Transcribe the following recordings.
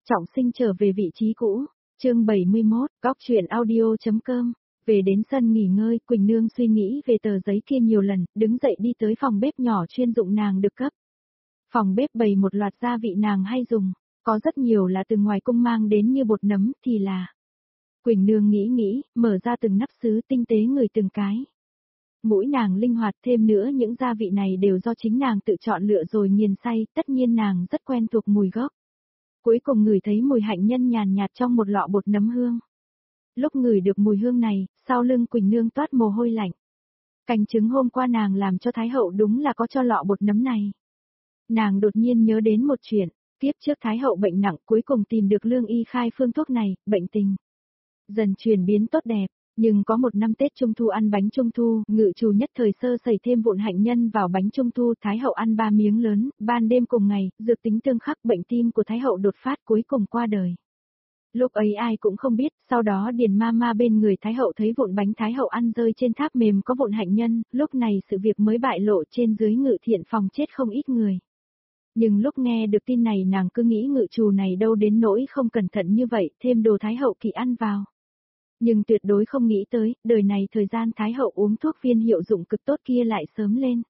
Trọng sinh trở về vị trí cũ, chương 71, góc truyện audio.com. Về đến sân nghỉ ngơi, Quỳnh Nương suy nghĩ về tờ giấy kia nhiều lần, đứng dậy đi tới phòng bếp nhỏ chuyên dụng nàng được cấp. Phòng bếp bày một loạt gia vị nàng hay dùng, có rất nhiều là từ ngoài cung mang đến như bột nấm thì là. Quỳnh Nương nghĩ, mở ra từng nắp sứ tinh tế ngửi từng cái. Mũi nàng linh hoạt, thêm nữa những gia vị này đều do chính nàng tự chọn lựa rồi nghiền xay, tất nhiên nàng rất quen thuộc mùi gốc. Cuối cùng ngửi thấy mùi hạnh nhân nhàn nhạt trong một lọ bột nấm hương. Lúc ngửi được mùi hương này, sau lưng Quỳnh Nương toát mồ hôi lạnh. Canh trứng hôm qua nàng làm cho Thái Hậu đúng là có cho lọ bột nấm này. Nàng đột nhiên nhớ đến một chuyện, tiếp trước Thái Hậu bệnh nặng cuối cùng tìm được lương y khai phương thuốc này, bệnh tình dần chuyển biến tốt đẹp. Nhưng có một năm Tết Trung Thu ăn bánh Trung Thu, ngự chủ nhất thời sơ sẩy thêm vụn hạnh nhân vào bánh Trung Thu, Thái Hậu ăn 3 miếng lớn, ban đêm cùng ngày, dược tính tương khắc bệnh tim của Thái Hậu đột phát cuối cùng qua đời. Lúc ấy ai cũng không biết, sau đó Điền Mama bên người Thái Hậu thấy vụn bánh Thái Hậu ăn rơi trên tháp mềm có vụn hạnh nhân, lúc này sự việc mới bại lộ trên dưới ngự thiện phòng chết không ít người. Nhưng lúc nghe được tin này nàng cứ nghĩ ngự trù này đâu đến nỗi không cẩn thận như vậy, thêm đồ Thái Hậu kỳ ăn vào. Nhưng tuyệt đối không nghĩ tới, đời này thời gian Thái Hậu uống thuốc viên hiệu dụng cực tốt kia lại sớm lên.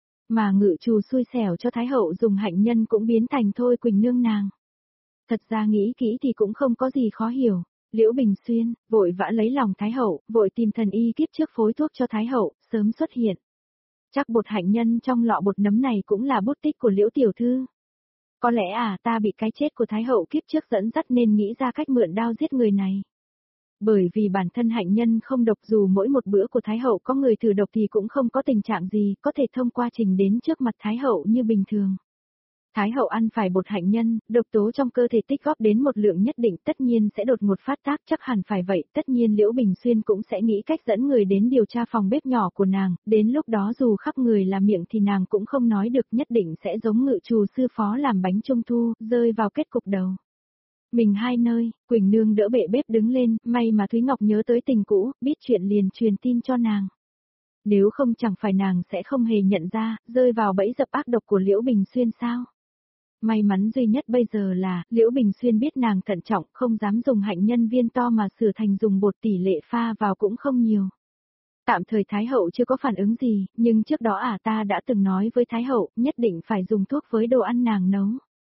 Mà ngự trù xui xẻo cho Thái Hậu dùng hạnh nhân cũng biến thành thôi Quỳnh Nương nàng. Thật ra nghĩ kỹ thì cũng không có gì khó hiểu. Liễu Bình Xuyên, vội vã lấy lòng Thái Hậu, vội tìm thần y kiếp trước phối thuốc cho Thái Hậu, sớm xuất hiện. Chắc bột hạnh nhân trong lọ bột nấm này cũng là bút tích của Liễu Tiểu Thư. Có lẽ ta bị cái chết của Thái Hậu kiếp trước dẫn dắt nên nghĩ ra cách mượn đao giết người này. Bởi vì bản thân hạnh nhân không độc, dù mỗi một bữa của Thái Hậu có người thử độc thì cũng không có tình trạng gì, có thể thông qua trình đến trước mặt Thái Hậu như bình thường. Thái Hậu ăn phải bột hạnh nhân, độc tố trong cơ thể tích góp đến một lượng nhất định tất nhiên sẽ đột ngột phát tác, chắc hẳn phải vậy, tất nhiên Liễu Bình Xuyên cũng sẽ nghĩ cách dẫn người đến điều tra phòng bếp nhỏ của nàng, đến lúc đó dù khắp người là miệng thì nàng cũng không nói được, nhất định sẽ giống ngự trù sư phó làm bánh Trung Thu, rơi vào kết cục đầu. Mình hai nơi, Quỳnh Nương đỡ bệ bếp đứng lên, may mà Thúy Ngọc nhớ tới tình cũ, biết chuyện liền truyền tin cho nàng. Nếu không chẳng phải nàng sẽ không hề nhận ra, rơi vào bẫy dập ác độc của Liễu Bình Xuyên sao. May mắn duy nhất bây giờ là, Liễu Bình Xuyên biết nàng thận trọng, không dám dùng hạnh nhân viên to mà sửa thành dùng bột, tỷ lệ pha vào cũng không nhiều. Tạm thời Thái Hậu chưa có phản ứng gì, nhưng trước đó ta đã từng nói với Thái Hậu, nhất định phải dùng thuốc với đồ ăn nàng nấu.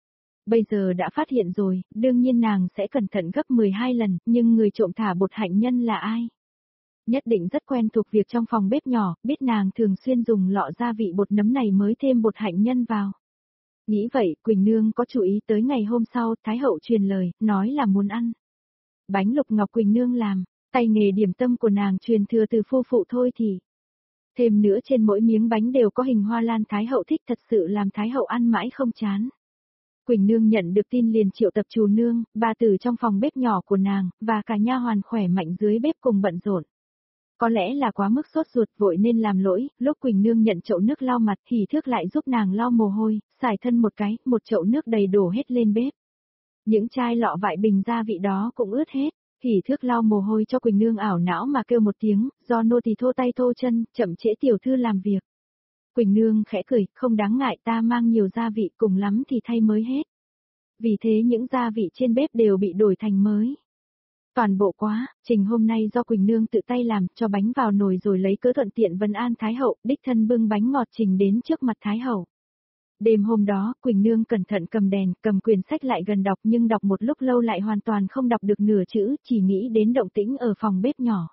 Bây giờ đã phát hiện rồi, đương nhiên nàng sẽ cẩn thận gấp 12 lần, nhưng người trộm thả bột hạnh nhân là ai? Nhất định rất quen thuộc việc trong phòng bếp nhỏ, biết nàng thường xuyên dùng lọ gia vị bột nấm này mới thêm bột hạnh nhân vào. Nghĩ vậy, Quỳnh Nương có chú ý tới ngày hôm sau, Thái Hậu truyền lời, nói là muốn ăn bánh lục ngọc Quỳnh Nương làm, tay nghề điểm tâm của nàng truyền thừa từ phu phụ thôi thì. Thêm nữa trên mỗi miếng bánh đều có hình hoa lan, Thái Hậu thích thật sự làm Thái Hậu ăn mãi không chán. Quỳnh Nương nhận được tin liền triệu tập Trù Nương, bà tử trong phòng bếp nhỏ của nàng, và cả nha hoàn khỏe mạnh dưới bếp cùng bận rộn. Có lẽ là quá mức sốt ruột vội nên làm lỗi, lúc Quỳnh Nương nhận chậu nước lau mặt thì Thước lại giúp nàng lau mồ hôi, xài thân một cái, một chậu nước đầy đổ hết lên bếp. Những chai lọ vại bình gia vị đó cũng ướt hết, thì Thước lau mồ hôi cho Quỳnh Nương ảo não mà kêu một tiếng, do nô tỳ thô tay thô chân, chậm trễ tiểu thư làm việc. Quỳnh Nương khẽ cười, không đáng ngại, ta mang nhiều gia vị, cùng lắm thì thay mới hết. Vì thế những gia vị trên bếp đều bị đổi thành mới. Toàn bộ quá, trình hôm nay do Quỳnh Nương tự tay làm, cho bánh vào nồi rồi lấy cớ thuận tiện vấn an Thái Hậu, đích thân bưng bánh ngọt trình đến trước mặt Thái Hậu. Đêm hôm đó, Quỳnh Nương cẩn thận cầm đèn, cầm quyển sách lại gần đọc, nhưng đọc một lúc lâu lại hoàn toàn không đọc được nửa chữ, chỉ nghĩ đến động tĩnh ở phòng bếp nhỏ.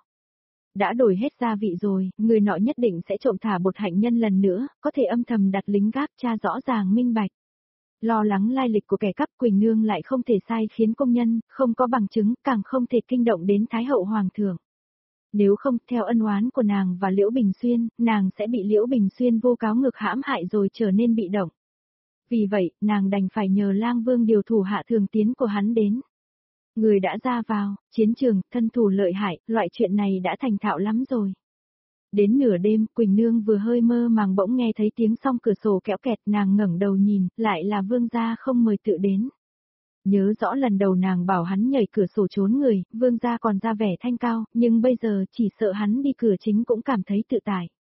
Đã đổi hết gia vị rồi, người nọ nhất định sẽ trộm thả bột hạnh nhân lần nữa, có thể âm thầm đặt lính gác tra rõ ràng minh bạch. Lo lắng lai lịch của kẻ cắp, Quỳnh Nương lại không thể sai khiến công nhân, không có bằng chứng, càng không thể kinh động đến Thái Hậu Hoàng thượng. Nếu không, theo ân oán của nàng và Liễu Bình Xuyên, nàng sẽ bị Liễu Bình Xuyên vô cáo ngược hãm hại rồi trở nên bị động. Vì vậy, nàng đành phải nhờ Lang Vương điều thủ hạ thường tiến của hắn đến. Người đã ra vào, chiến trường, thân thủ lợi hại, loại chuyện này đã thành thạo lắm rồi. Đến nửa đêm, Quỳnh Nương vừa hơi mơ màng bỗng nghe thấy tiếng song cửa sổ kéo kẹt, nàng ngẩng đầu nhìn, lại là Vương gia không mời tự đến. Nhớ rõ lần đầu nàng bảo hắn nhảy cửa sổ trốn người, Vương gia còn ra vẻ thanh cao, nhưng bây giờ chỉ sợ hắn đi cửa chính cũng cảm thấy tự tại.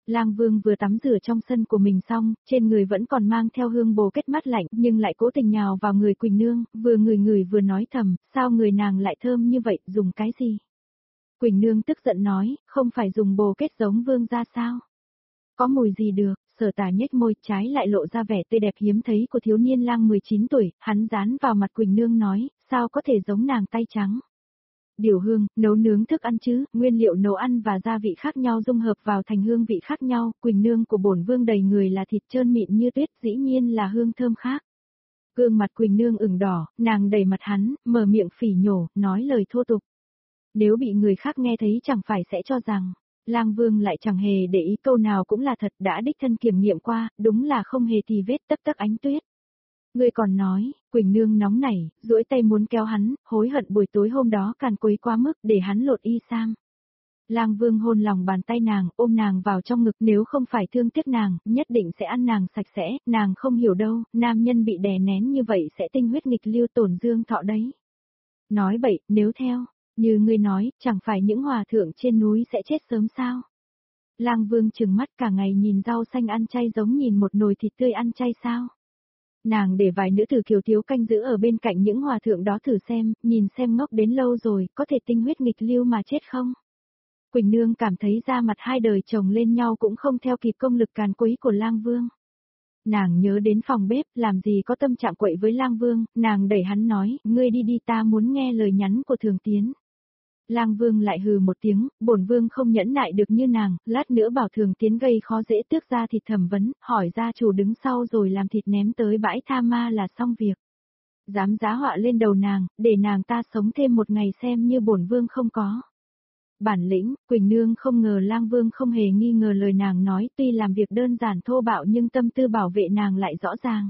Lang Vương vừa tắm rửa trong sân của mình xong, trên người vẫn còn mang theo hương bồ kết mát lạnh, nhưng lại cố tình nhào vào người Quỳnh Nương, vừa ngửi ngửi vừa nói thầm, sao người nàng lại thơm như vậy, dùng cái gì? Quỳnh Nương tức giận nói, không phải dùng bồ kết giống Vương gia sao? Có mùi gì được, Sở Tà nhếch môi, trái lại lộ ra vẻ tươi đẹp hiếm thấy của thiếu niên lang 19 tuổi, hắn dán vào mặt Quỳnh Nương nói, sao có thể giống nàng tay trắng? Điều hương, nấu nướng thức ăn chứ, nguyên liệu nấu ăn và gia vị khác nhau dung hợp vào thành hương vị khác nhau, Quỳnh Nương của bổn vương đầy người là thịt trơn mịn như tuyết, dĩ nhiên là hương thơm khác. Gương mặt Quỳnh Nương ửng đỏ, nàng đẩy mặt hắn, mở miệng phỉ nhổ, nói lời thô tục. Nếu bị người khác nghe thấy chẳng phải sẽ cho rằng, Lang Vương lại chẳng hề để ý câu nào cũng là thật, đã đích thân kiểm nghiệm qua, đúng là không hề tì vết tấp tắc ánh tuyết. Ngươi còn nói, Quỳnh Nương nóng nảy, duỗi tay muốn kéo hắn, hối hận buổi tối hôm đó càn quấy quá mức để hắn lột y sam. Lang Vương hôn lòng bàn tay nàng, ôm nàng vào trong ngực, nếu không phải thương tiếc nàng, nhất định sẽ ăn nàng sạch sẽ, nàng không hiểu đâu, nam nhân bị đè nén như vậy sẽ tinh huyết nghịch lưu tổn dương thọ đấy. Nói bậy, nếu theo, như ngươi nói, chẳng phải những hòa thượng trên núi sẽ chết sớm sao? Lang Vương trừng mắt cả ngày nhìn rau xanh ăn chay giống nhìn một nồi thịt tươi ăn chay sao? Nàng để vài nữ tử kiều thiếu canh giữ ở bên cạnh những hòa thượng đó thử xem, nhìn xem ngốc đến lâu rồi, có thể tinh huyết nghịch lưu mà chết không? Quỳnh Nương cảm thấy da mặt hai đời chồng lên nhau cũng không theo kịp công lực càn quấy của Lang Vương. Nàng nhớ đến phòng bếp, làm gì có tâm trạng quậy với Lang Vương, nàng đẩy hắn nói, ngươi đi đi, ta muốn nghe lời nhắn của Thường Tiến. Lang Vương lại hừ một tiếng, bổn vương không nhẫn nại được như nàng, lát nữa bảo Thường Tiến gây khó dễ tước ra thịt thẩm vấn, hỏi gia chủ đứng sau rồi làm thịt ném tới bãi tha ma là xong việc. Dám giá họa lên đầu nàng, để nàng ta sống thêm một ngày xem như bổn vương không có. Bản lĩnh, Quỳnh Nương không ngờ Lang Vương không hề nghi ngờ lời nàng nói, tuy làm việc đơn giản thô bạo nhưng tâm tư bảo vệ nàng lại rõ ràng.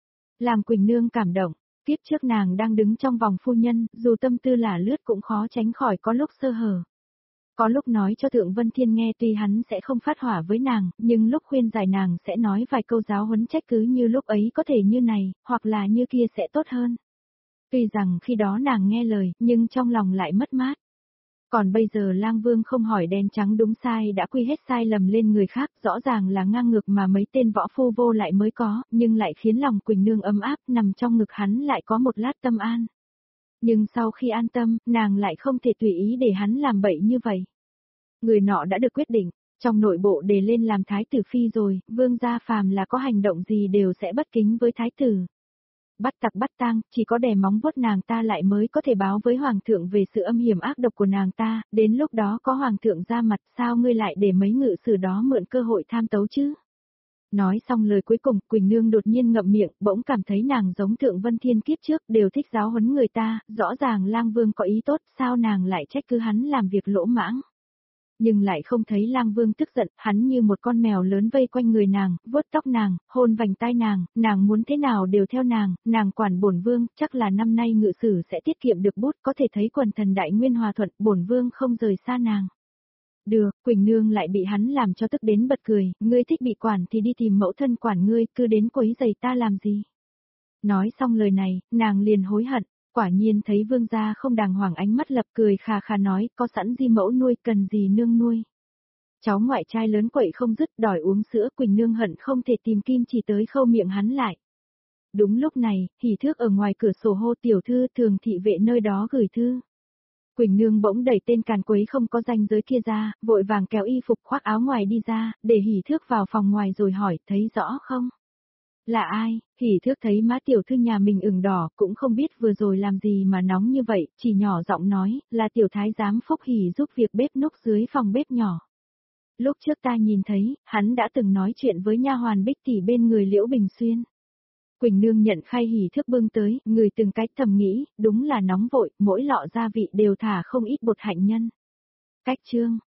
Làm Quỳnh Nương cảm động. Kiếp trước nàng đang đứng trong vòng phu nhân, dù tâm tư là lướt cũng khó tránh khỏi có lúc sơ hở. Có lúc nói cho Thượng Vân Thiên nghe tuy hắn sẽ không phát hỏa với nàng, nhưng lúc khuyên giải nàng sẽ nói vài câu giáo huấn trách cứ như lúc ấy có thể như này, hoặc là như kia sẽ tốt hơn. Tuy rằng khi đó nàng nghe lời, nhưng trong lòng lại mất mát. Còn bây giờ Lang Vương không hỏi đen trắng đúng sai đã quy hết sai lầm lên người khác, rõ ràng là ngang ngược mà mấy tên võ phu vô lại mới có, nhưng lại khiến lòng Quỳnh Nương ấm áp, nằm trong ngực hắn lại có một lát tâm an. Nhưng sau khi an tâm, nàng lại không thể tùy ý để hắn làm bậy như vậy. Người nọ đã được quyết định, trong nội bộ đề lên làm thái tử phi rồi, vương gia phàm là có hành động gì đều sẽ bất kính với thái tử. Bắt tặc bắt tang, chỉ có đè móng vuốt nàng ta lại mới có thể báo với hoàng thượng về sự âm hiểm ác độc của nàng ta, đến lúc đó có hoàng thượng ra mặt, sao ngươi lại để mấy ngự sử đó mượn cơ hội tham tấu chứ? Nói xong lời cuối cùng, Quỳnh Nương đột nhiên ngậm miệng, bỗng cảm thấy nàng giống Thượng Vân Thiên kiếp trước, đều thích giáo huấn người ta, rõ ràng Lang Vương có ý tốt, sao nàng lại trách cứ hắn làm việc lỗ mãng? Nhưng lại không thấy Lang Vương tức giận, hắn như một con mèo lớn vây quanh người nàng, vuốt tóc nàng, hôn vành tai nàng muốn thế nào đều theo nàng quản bổn vương, chắc là năm nay ngự sử sẽ tiết kiệm được bút, có thể thấy quần thần đại nguyên hòa thuận, bổn vương không rời xa nàng. Được, Quỳnh Nương lại bị hắn làm cho tức đến bật cười, ngươi thích bị quản thì đi tìm mẫu thân quản ngươi, cứ đến quấy giày ta làm gì. Nói xong lời này, nàng liền hối hận. Quả nhiên thấy vương gia không đàng hoàng, ánh mắt lập cười khà khà nói, có sẵn di mẫu nuôi, cần gì nương nuôi. Cháu ngoại trai lớn quậy không dứt đòi uống sữa, Quỳnh Nương hận không thể tìm kim chỉ tới khâu miệng hắn lại. Đúng lúc này, Hỉ Thước ở ngoài cửa sổ hô tiểu thư, Thường thị vệ nơi đó gửi thư. Quỳnh Nương bỗng đẩy tên càn quấy không có danh giới kia ra, vội vàng kéo y phục khoác áo ngoài đi ra, để Hỉ Thước vào phòng ngoài rồi hỏi, thấy rõ không? Là ai? Hỉ Thước thấy má tiểu thư nhà mình ửng đỏ, cũng không biết vừa rồi làm gì mà nóng như vậy, chỉ nhỏ giọng nói, là tiểu thái giám Phúc Hỉ giúp việc bếp núc dưới phòng bếp nhỏ. Lúc trước ta nhìn thấy, hắn đã từng nói chuyện với nha hoàn Bích tỷ bên người Liễu Bình Xuyên. Quỳnh Nương nhận khay Hỉ Thước bưng tới, người từng cách thầm nghĩ, đúng là nóng vội, mỗi lọ gia vị đều thả không ít bột hạnh nhân. Cách chương